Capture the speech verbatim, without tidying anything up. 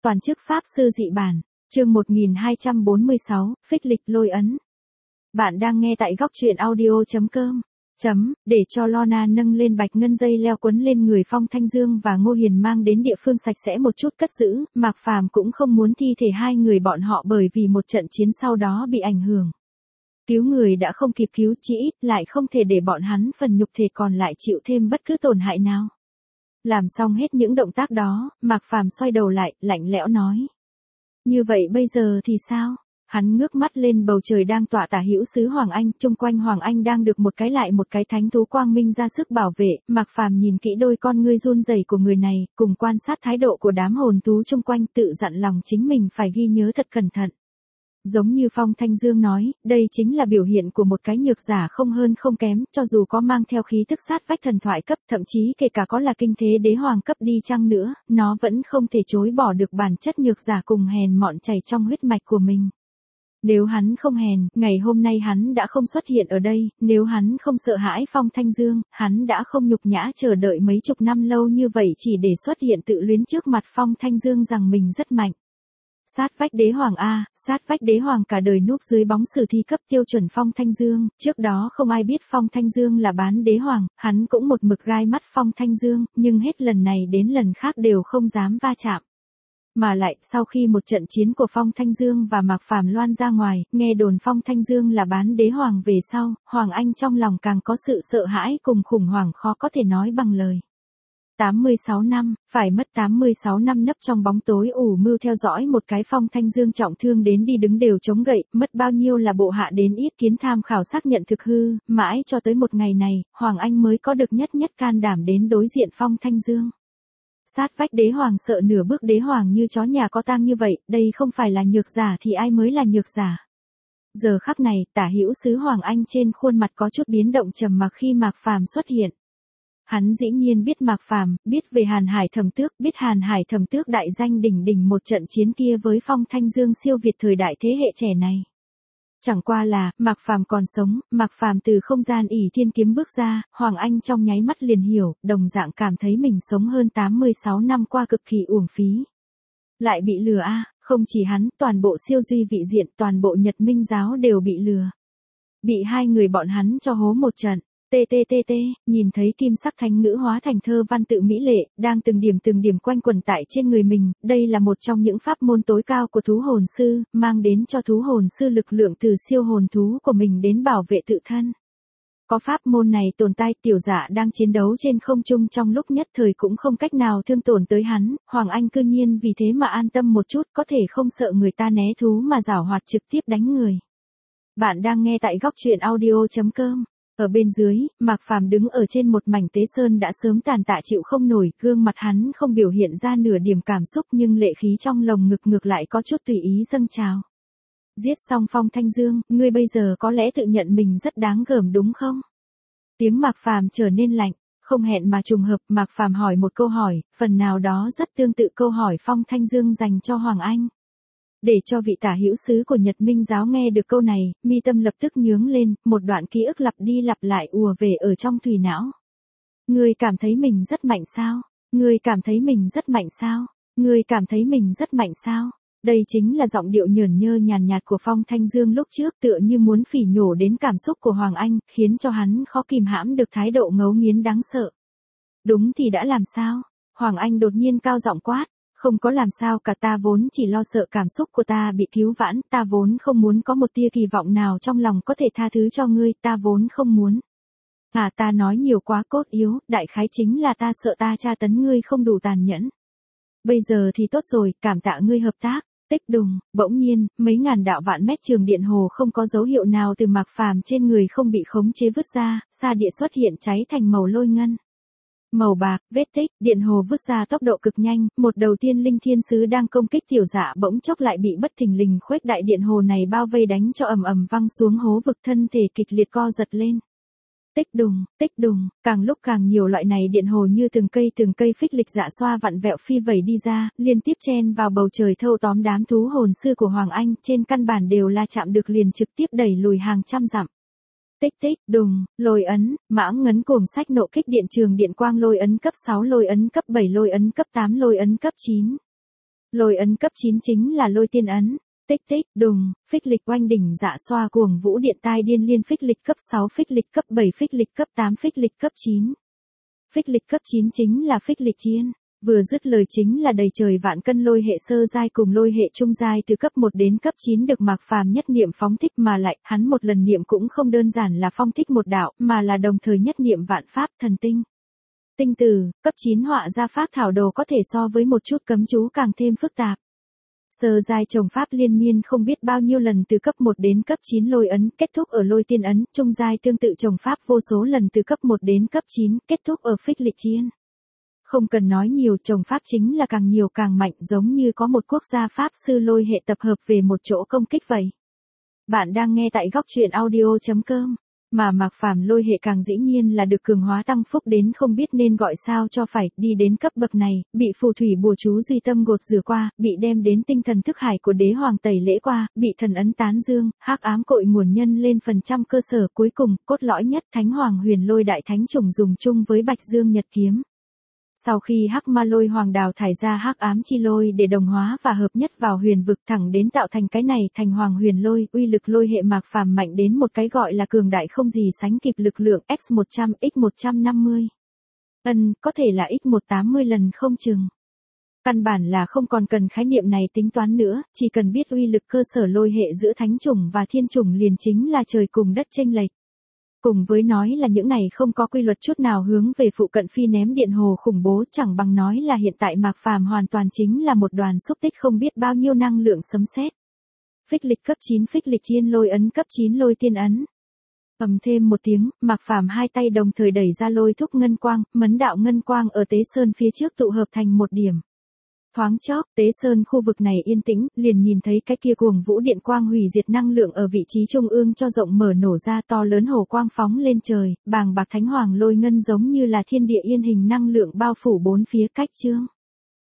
toàn chức pháp sư dị bản, chương một nghìn hai trăm bốn mươi sáu, phích lịch lôi ấn. Bạn đang nghe tại góc truyện audio chấm com. Chấm, để cho Lorna nâng lên bạch ngân dây leo quấn lên người Phong Thanh Dương và Ngô Hiền mang đến địa phương sạch sẽ một chút cất giữ, Mạc Phàm cũng không muốn thi thể hai người bọn họ bởi vì một trận chiến sau đó bị ảnh hưởng. Cứu người đã không kịp cứu, chỉ ít lại không thể để bọn hắn phần nhục thể còn lại chịu thêm bất cứ tổn hại nào. Làm xong hết những động tác đó, Mạc Phàm xoay đầu lại, lạnh lẽo nói. Như vậy bây giờ thì sao? Hắn ngước mắt lên bầu trời đang tỏa tả hữu xứ Hoàng Anh, chung quanh Hoàng Anh đang được một cái lại một cái thánh thú quang minh ra sức bảo vệ, Mạc Phàm nhìn kỹ đôi con ngươi run rẩy của người này, cùng quan sát thái độ của đám hồn thú chung quanh, tự dặn lòng chính mình phải ghi nhớ thật cẩn thận. Giống như Phong Thanh Dương nói, đây chính là biểu hiện của một cái nhược giả không hơn không kém, cho dù có mang theo khí tức sát vách thần thoại cấp, thậm chí kể cả có là kinh thế đế hoàng cấp đi chăng nữa, nó vẫn không thể chối bỏ được bản chất nhược giả cùng hèn mọn chảy trong huyết mạch của mình. Nếu hắn không hèn, ngày hôm nay hắn đã không xuất hiện ở đây, nếu hắn không sợ hãi Phong Thanh Dương, hắn đã không nhục nhã chờ đợi mấy chục năm lâu như vậy chỉ để xuất hiện tự luyến trước mặt Phong Thanh Dương rằng mình rất mạnh. Sát vách đế hoàng A, sát vách đế hoàng cả đời núp dưới bóng sử thi cấp tiêu chuẩn Phong Thanh Dương, trước đó không ai biết Phong Thanh Dương là bán đế hoàng, hắn cũng một mực gai mắt Phong Thanh Dương, nhưng hết lần này đến lần khác đều không dám va chạm. Mà lại, sau khi một trận chiến của Phong Thanh Dương và Mạc Phàm loan ra ngoài, nghe đồn Phong Thanh Dương là bán đế hoàng về sau, Hoàng Anh trong lòng càng có sự sợ hãi cùng khủng hoảng khó có thể nói bằng lời. tám mươi sáu năm, phải mất tám mươi sáu năm nấp trong bóng tối ủ mưu theo dõi một cái Phong Thanh Dương trọng thương đến đi đứng đều chống gậy, mất bao nhiêu là bộ hạ đến ít kiến tham khảo xác nhận thực hư, mãi cho tới một ngày này, Hoàng Anh mới có được nhất nhất can đảm đến đối diện Phong Thanh Dương. Sát vách đế hoàng sợ nửa bước đế hoàng như chó nhà có tang như vậy, đây không phải là nhược giả thì ai mới là nhược giả. Giờ khắc này, tả hữu xứ Hoàng Anh trên khuôn mặt có chút biến động trầm mặc khi Mạc Phàm xuất hiện. Hắn dĩ nhiên biết Mạc Phàm, biết về Hàn Hải Thẩm Tước, biết Hàn Hải Thẩm Tước đại danh đỉnh đỉnh một trận chiến kia với Phong Thanh Dương siêu việt thời đại thế hệ trẻ này. Chẳng qua là, Mạc Phàm còn sống, Mạc Phàm từ không gian ỷ thiên kiếm bước ra, Hoàng Anh trong nháy mắt liền hiểu, đồng dạng cảm thấy mình sống hơn tám mươi sáu năm qua cực kỳ uổng phí. Lại bị lừa a, à, không chỉ hắn, toàn bộ siêu duy vị diện, toàn bộ Nhật Minh giáo đều bị lừa. Bị hai người bọn hắn cho hố một trận. Tê tê tê tê, nhìn thấy kim sắc thánh ngữ hóa thành thơ văn tự mỹ lệ, đang từng điểm từng điểm quanh quẩn tại trên người mình, đây là một trong những pháp môn tối cao của thú hồn sư, mang đến cho thú hồn sư lực lượng từ siêu hồn thú của mình đến bảo vệ tự thân. Có pháp môn này tồn tại, tiểu giả đang chiến đấu trên không trung trong lúc nhất thời cũng không cách nào thương tổn tới hắn, Hoàng Anh cư nhiên vì thế mà an tâm một chút, có thể không sợ người ta né thú mà giảo hoạt trực tiếp đánh người. Bạn đang nghe tại góc truyện audio chấm com. Ở bên dưới, Mạc Phàm đứng ở trên một mảnh tế sơn đã sớm tàn tạ chịu không nổi, gương mặt hắn không biểu hiện ra nửa điểm cảm xúc nhưng lệ khí trong lồng ngực ngược lại có chút tùy ý dâng trào. Giết xong Phong Thanh Dương, ngươi bây giờ có lẽ tự nhận mình rất đáng gờm đúng không? Tiếng Mạc Phàm trở nên lạnh, không hẹn mà trùng hợp, Mạc Phàm hỏi một câu hỏi, phần nào đó rất tương tự câu hỏi Phong Thanh Dương dành cho Hoàng Anh. Để cho vị tả hữu sứ của Nhật Minh giáo nghe được câu này, mi tâm lập tức nhướng lên, một đoạn ký ức lặp đi lặp lại ùa về ở trong thùy não. Ngươi cảm thấy mình rất mạnh sao? Ngươi cảm thấy mình rất mạnh sao? Ngươi cảm thấy mình rất mạnh sao? Đây chính là giọng điệu nhởn nhơ nhàn nhạt của Phong Thanh Dương lúc trước, tựa như muốn phỉ nhổ đến cảm xúc của Hoàng Anh, khiến cho hắn khó kìm hãm được thái độ ngấu nghiến đáng sợ. Đúng thì đã làm sao? Hoàng Anh đột nhiên cao giọng quát. Không có làm sao cả, ta vốn chỉ lo sợ cảm xúc của ta bị cứu vãn, ta vốn không muốn có một tia kỳ vọng nào trong lòng có thể tha thứ cho ngươi, ta vốn không muốn. À, ta nói nhiều quá cốt yếu, đại khái chính là ta sợ ta tra tấn ngươi không đủ tàn nhẫn. Bây giờ thì tốt rồi, cảm tạ ngươi hợp tác. Tích đùng, bỗng nhiên, mấy ngàn đạo vạn mét trường điện hồ không có dấu hiệu nào từ Mạc Phàm trên người không bị khống chế vứt ra, xa địa xuất hiện cháy thành màu lôi ngân. Màu bạc, vết tích, điện hồ vứt ra tốc độ cực nhanh, một đầu tiên linh thiên sứ đang công kích tiểu dạ bỗng chốc lại bị bất thình lình khuếch đại điện hồ này bao vây đánh cho ầm ầm văng xuống hố vực, thân thể kịch liệt co giật lên. Tích đùng, tích đùng, càng lúc càng nhiều loại này điện hồ như từng cây từng cây phích lịch dạ xoa vặn vẹo phi vẩy đi ra, liên tiếp chen vào bầu trời thâu tóm đám thú hồn sư của Hoàng Anh, trên căn bản đều là chạm được liền trực tiếp đẩy lùi hàng trăm dặm. Tích tích, đùng, lôi ấn, mãng ngấn cuồng sách nộ kích điện trường điện quang lôi ấn cấp sáu lôi ấn cấp bảy lôi ấn cấp tám lôi ấn cấp chín. Lôi ấn cấp chín chính là lôi tiên ấn. Tích tích, đùng, phích lịch oanh đỉnh dạ xoa cuồng vũ điện tai điên liên phích lịch cấp sáu phích lịch cấp bảy phích lịch cấp tám phích lịch cấp chín. Phích lịch cấp chín chính là phích lịch chiên. Vừa dứt lời chính là đầy trời vạn cân lôi hệ sơ giai cùng lôi hệ trung giai từ cấp một đến cấp chín được Mạc Phàm nhất niệm phóng thích mà lại, hắn một lần niệm cũng không đơn giản là phong thích một đạo, mà là đồng thời nhất niệm vạn pháp thần tinh. Tinh từ, cấp chín họa ra pháp thảo đồ có thể so với một chút cấm chú càng thêm phức tạp. Sơ giai trồng pháp liên miên không biết bao nhiêu lần từ cấp một đến cấp chín lôi ấn, kết thúc ở lôi tiên ấn, trung giai tương tự trồng pháp vô số lần từ cấp một đến cấp chín, kết thúc ở phích lịch chiên. Không cần nói nhiều, trồng pháp chính là càng nhiều càng mạnh, giống như có một quốc gia pháp sư lôi hệ tập hợp về một chỗ công kích vậy. Bạn đang nghe tại góc truyện audio chấm com. Mà Mạc Phàm lôi hệ càng dĩ nhiên là được cường hóa tăng phúc đến không biết nên gọi sao cho phải, đi đến cấp bậc này, bị phù thủy bùa chú duy tâm gột rửa qua, bị đem đến tinh thần thức hải của đế hoàng tẩy lễ qua, bị thần ấn tán dương, hắc ám cội nguồn nhân lên phần trăm cơ sở, cuối cùng, cốt lõi nhất thánh hoàng huyền lôi đại thánh chủng dùng chung với bạch dương nhật kiếm. Sau khi hắc ma lôi hoàng đào thải ra hắc ám chi lôi để đồng hóa và hợp nhất vào huyền vực thẳng đến tạo thành cái này thành hoàng huyền lôi, uy lực lôi hệ Mạc Phàm mạnh đến một cái gọi là cường đại không gì sánh kịp lực lượng x một trăm x một trăm năm mươi. Ân, có thể là x một trăm tám mươi lần không chừng. Căn bản là không còn cần khái niệm này tính toán nữa, chỉ cần biết uy lực cơ sở lôi hệ giữa thánh chủng và thiên chủng liền chính là trời cùng đất chênh lệch. Cùng với nói là những này không có quy luật chút nào hướng về phụ cận phi ném điện hồ khủng bố, chẳng bằng nói là hiện tại Mạc Phàm hoàn toàn chính là một đoàn xúc tích không biết bao nhiêu năng lượng sấm sét. Phích lịch cấp chín phích lịch chiên lôi ấn cấp chín lôi tiên ấn. Ầm thêm một tiếng, Mạc Phàm hai tay đồng thời đẩy ra lôi thúc ngân quang, mấn đạo ngân quang ở Tế Sơn phía trước tụ hợp thành một điểm. Thoáng chốc, Tế Sơn khu vực này yên tĩnh, liền nhìn thấy cái kia cuồng vũ điện quang hủy diệt năng lượng ở vị trí trung ương cho rộng mở nổ ra, to lớn hồ quang phóng lên trời, bàng bạc thánh hoàng lôi ngân giống như là thiên địa yên hình năng lượng bao phủ bốn phía cách chương.